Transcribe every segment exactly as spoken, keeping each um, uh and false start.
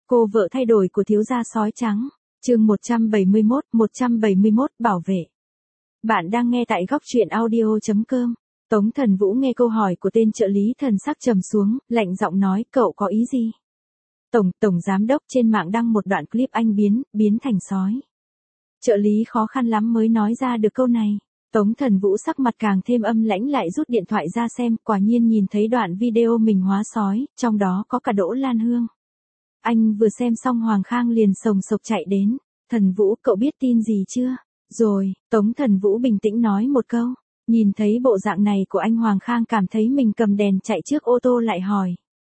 Cô vợ thay đổi của thiếu gia sói trắng. Chương một trăm bảy mươi mốt, một trăm bảy mươi mốt bảo vệ. Bạn đang nghe tại góc truyện audio chấm com. Tống Thần Vũ nghe câu hỏi của tên trợ lý thần sắc trầm xuống, lạnh giọng nói, cậu có ý gì? Tổng, tổng giám đốc trên mạng đăng một đoạn clip anh biến, biến thành sói. Trợ lý khó khăn lắm mới nói ra được câu này. Tống Thần Vũ sắc mặt càng thêm âm lãnh, lại rút điện thoại ra xem, quả nhiên nhìn thấy đoạn video mình hóa sói, trong đó có cả Đỗ Lan Hương. Anh vừa xem xong Hoàng Khang liền sồng sộc chạy đến. Thần Vũ, cậu biết tin gì chưa? Rồi, Tống Thần Vũ bình tĩnh nói một câu. Nhìn thấy bộ dạng này của anh, Hoàng Khang cảm thấy mình cầm đèn chạy trước ô tô lại hỏi.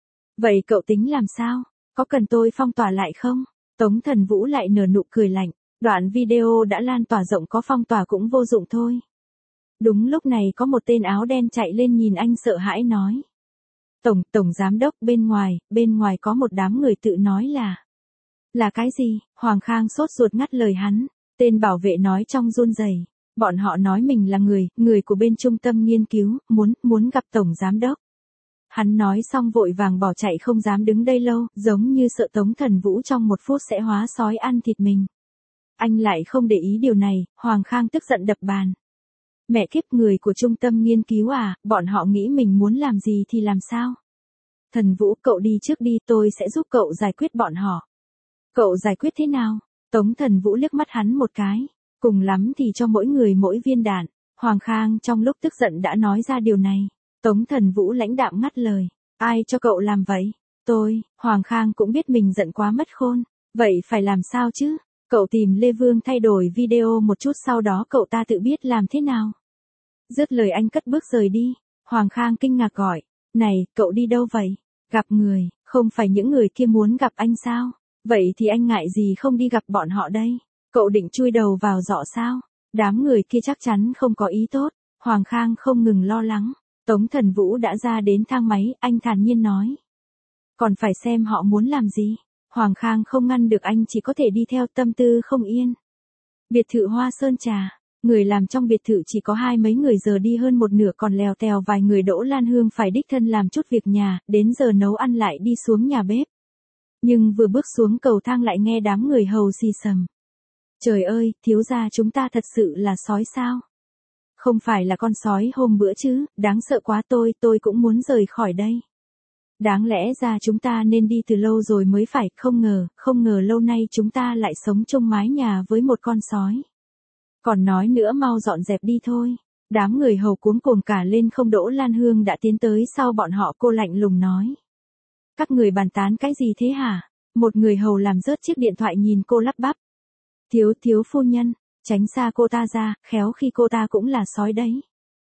Vậy cậu tính làm sao? Có cần tôi phong tỏa lại không? Tống Thần Vũ lại nở nụ cười lạnh. Đoạn video đã lan tỏa rộng, có phong tỏa cũng vô dụng thôi. Đúng lúc này có một tên áo đen chạy lên nhìn anh sợ hãi nói. Tổng, tổng giám đốc, bên ngoài, bên ngoài có một đám người tự nói là. Là cái gì? Hoàng Khang sốt ruột ngắt lời hắn. Tên bảo vệ nói trong run rẩy. Bọn họ nói mình là người, người của bên trung tâm nghiên cứu, muốn, muốn gặp tổng giám đốc. Hắn nói xong vội vàng bỏ chạy, không dám đứng đây lâu, giống như sợ Tống Thần Vũ trong một phút sẽ hóa sói ăn thịt mình. Anh lại không để ý điều này, Hoàng Khang tức giận đập bàn. Mẹ kiếp, người của trung tâm nghiên cứu à, bọn họ nghĩ mình muốn làm gì thì làm sao? Thần Vũ, cậu đi trước đi, tôi sẽ giúp cậu giải quyết bọn họ. Cậu giải quyết thế nào? Tống Thần Vũ liếc mắt hắn một cái. Cùng lắm thì cho mỗi người mỗi viên đạn. Hoàng Khang trong lúc tức giận đã nói ra điều này. Tống Thần Vũ lãnh đạm ngắt lời. Ai cho cậu làm vậy? Tôi. Hoàng Khang cũng biết mình giận quá mất khôn. Vậy phải làm sao chứ? Cậu tìm Lê Vương thay đổi video một chút, sau đó cậu ta tự biết làm thế nào. Dứt lời anh cất bước rời đi. Hoàng Khang kinh ngạc gọi. Này, cậu đi đâu vậy? Gặp người, không phải những người kia muốn gặp anh sao? Vậy thì anh ngại gì không đi gặp bọn họ đây? Cậu định chui đầu vào giỏ sao? Đám người kia chắc chắn không có ý tốt. Hoàng Khang không ngừng lo lắng. Tống Thần Vũ đã ra đến thang máy, anh thản nhiên nói. Còn phải xem họ muốn làm gì. Hoàng Khang không ngăn được, anh chỉ có thể đi theo, tâm tư không yên. Biệt thự Hoa Sơn Trà. Người làm trong biệt thự chỉ có hai mấy người, giờ đi hơn một nửa còn lèo tèo vài người. Đỗ Lan Hương phải đích thân làm chút việc nhà, đến giờ nấu ăn lại đi xuống nhà bếp. Nhưng vừa bước xuống cầu thang lại nghe đám người hầu xì xầm. Trời ơi, thiếu gia chúng ta thật sự là sói sao? Không phải là con sói hôm bữa chứ, đáng sợ quá, tôi, tôi cũng muốn rời khỏi đây. Đáng lẽ ra chúng ta nên đi từ lâu rồi mới phải, không ngờ, không ngờ lâu nay chúng ta lại sống chung mái nhà với một con sói. Còn nói nữa, mau dọn dẹp đi thôi. Đám người hầu cuống cuồng cả lên không. Đỗ Lan Hương đã tiến tới sau bọn họ, cô lạnh lùng nói. Các người bàn tán cái gì thế hả? Một người hầu làm rớt chiếc điện thoại nhìn cô lắp bắp. Thiếu, thiếu phu nhân, tránh xa cô ta ra, khéo khi cô ta cũng là sói đấy.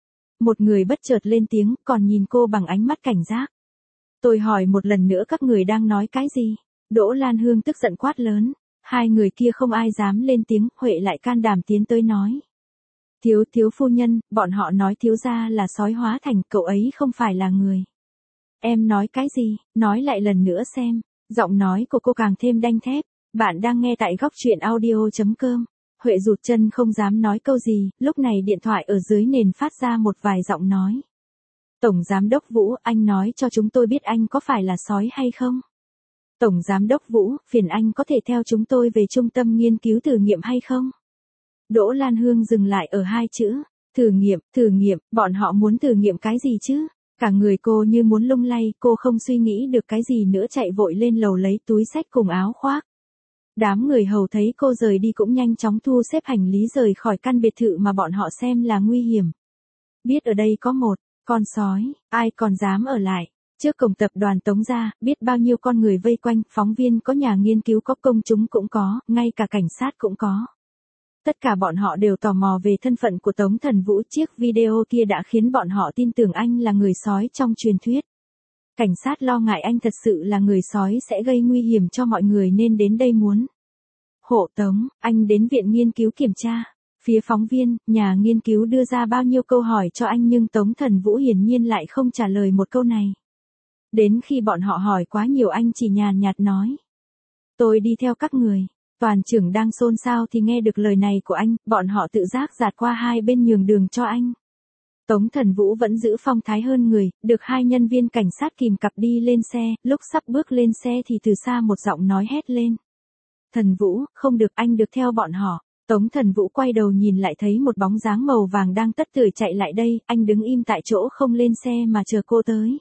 Một người bất chợt lên tiếng, còn nhìn cô bằng ánh mắt cảnh giác. Tôi hỏi một lần nữa, các người đang nói cái gì? Đỗ Lan Hương tức giận quát lớn. Hai người kia không ai dám lên tiếng, Huệ lại can đảm tiến tới nói. Thiếu, thiếu phu nhân, bọn họ nói thiếu gia là sói hóa thành, cậu ấy không phải là người. Em nói cái gì? Nói lại lần nữa xem. Giọng nói của cô càng thêm đanh thép. Bạn đang nghe tại góc truyện audio chấm com. Huệ rụt chân không dám nói câu gì, lúc này điện thoại ở dưới nền phát ra một vài giọng nói. Tổng giám đốc Vũ, anh nói cho chúng tôi biết anh có phải là sói hay không? Tổng giám đốc Vũ, phiền anh có thể theo chúng tôi về trung tâm nghiên cứu thử nghiệm hay không? Đỗ Lan Hương dừng lại ở hai chữ. Thử nghiệm, thử nghiệm, bọn họ muốn thử nghiệm cái gì chứ? Cả người cô như muốn lung lay, cô không suy nghĩ được cái gì nữa, chạy vội lên lầu lấy túi xách cùng áo khoác. Đám người hầu thấy cô rời đi cũng nhanh chóng thu xếp hành lý rời khỏi căn biệt thự mà bọn họ xem là nguy hiểm. Biết ở đây có một con sói, ai còn dám ở lại. Trước cổng tập đoàn Tống gia, biết bao nhiêu con người vây quanh, phóng viên có, nhà nghiên cứu có, công chúng cũng có, ngay cả cảnh sát cũng có. Tất cả bọn họ đều tò mò về thân phận của Tống Thần Vũ. Chiếc video kia đã khiến bọn họ tin tưởng anh là người sói trong truyền thuyết. Cảnh sát lo ngại anh thật sự là người sói sẽ gây nguy hiểm cho mọi người nên đến đây muốn hộ tống anh đến viện nghiên cứu kiểm tra. Phía phóng viên, nhà nghiên cứu đưa ra bao nhiêu câu hỏi cho anh nhưng Tống Thần Vũ hiển nhiên lại không trả lời một câu này. Đến khi bọn họ hỏi quá nhiều, anh chỉ nhàn nhạt nói. Tôi đi theo các người. Toàn trưởng đang xôn xao thì nghe được lời này của anh, bọn họ tự giác dạt qua hai bên nhường đường cho anh. Tống Thần Vũ vẫn giữ phong thái hơn người, được hai nhân viên cảnh sát kìm cặp đi lên xe, lúc sắp bước lên xe thì từ xa một giọng nói hét lên. Thần Vũ, không được, anh được theo bọn họ. Tống Thần Vũ quay đầu nhìn lại thấy một bóng dáng màu vàng đang tất tưởi chạy lại đây, anh đứng im tại chỗ không lên xe mà chờ cô tới.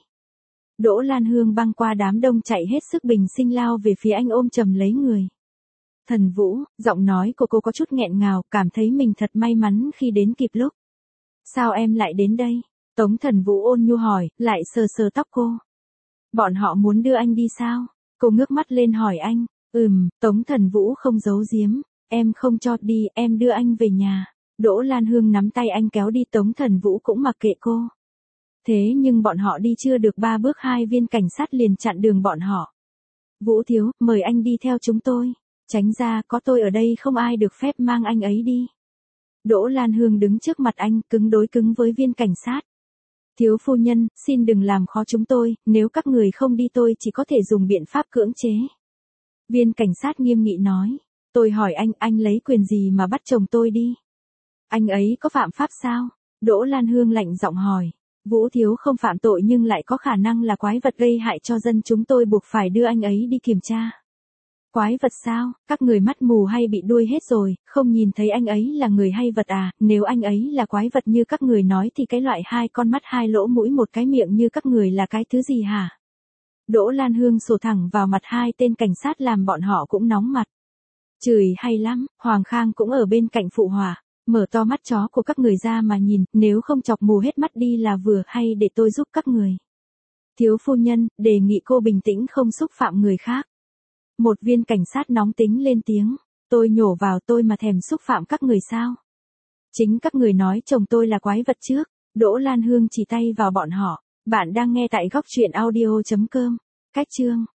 Đỗ Lan Hương băng qua đám đông chạy hết sức bình sinh lao về phía anh ôm chầm lấy người. Thần Vũ, giọng nói của cô có chút nghẹn ngào, cảm thấy mình thật may mắn khi đến kịp lúc. Sao em lại đến đây? Tống Thần Vũ ôn nhu hỏi, lại sờ sờ tóc cô. Bọn họ muốn đưa anh đi sao? Cô ngước mắt lên hỏi anh. Ừm, Tống Thần Vũ không giấu giếm. Em không cho đi, em đưa anh về nhà. Đỗ Lan Hương nắm tay anh kéo đi, Tống Thần Vũ cũng mặc kệ cô. Thế nhưng bọn họ đi chưa được ba bước hai viên cảnh sát liền chặn đường bọn họ. Vũ thiếu, mời anh đi theo chúng tôi. Tránh ra, có tôi ở đây không ai được phép mang anh ấy đi. Đỗ Lan Hương đứng trước mặt anh, cứng đối cứng với viên cảnh sát. Thiếu phu nhân, xin đừng làm khó chúng tôi, nếu các người không đi tôi chỉ có thể dùng biện pháp cưỡng chế. Viên cảnh sát nghiêm nghị nói. Tôi hỏi anh, anh lấy quyền gì mà bắt chồng tôi đi? Anh ấy có phạm pháp sao? Đỗ Lan Hương lạnh giọng hỏi. Vũ thiếu không phạm tội nhưng lại có khả năng là quái vật gây hại cho dân chúng, tôi buộc phải đưa anh ấy đi kiểm tra. Quái vật sao? Các người mắt mù hay bị đuôi hết rồi, không nhìn thấy anh ấy là người hay vật à? Nếu anh ấy là quái vật như các người nói thì cái loại hai con mắt hai lỗ mũi một cái miệng như các người là cái thứ gì hả? Đỗ Lan Hương sổ thẳng vào mặt hai tên cảnh sát làm bọn họ cũng nóng mặt. Chửi hay lắm, Hoàng Khang cũng ở bên cạnh phụ họa. Mở to mắt chó của các người ra mà nhìn, nếu không chọc mù hết mắt đi là vừa, hay để tôi giúp các người. Thiếu phu nhân, đề nghị cô bình tĩnh không xúc phạm người khác. Một viên cảnh sát nóng tính lên tiếng. Tôi nhổ vào, tôi mà thèm xúc phạm các người sao? Chính các người nói chồng tôi là quái vật trước. Đỗ Lan Hương chỉ tay vào bọn họ. Bạn đang nghe tại góc truyện audio chấm com. Cách chương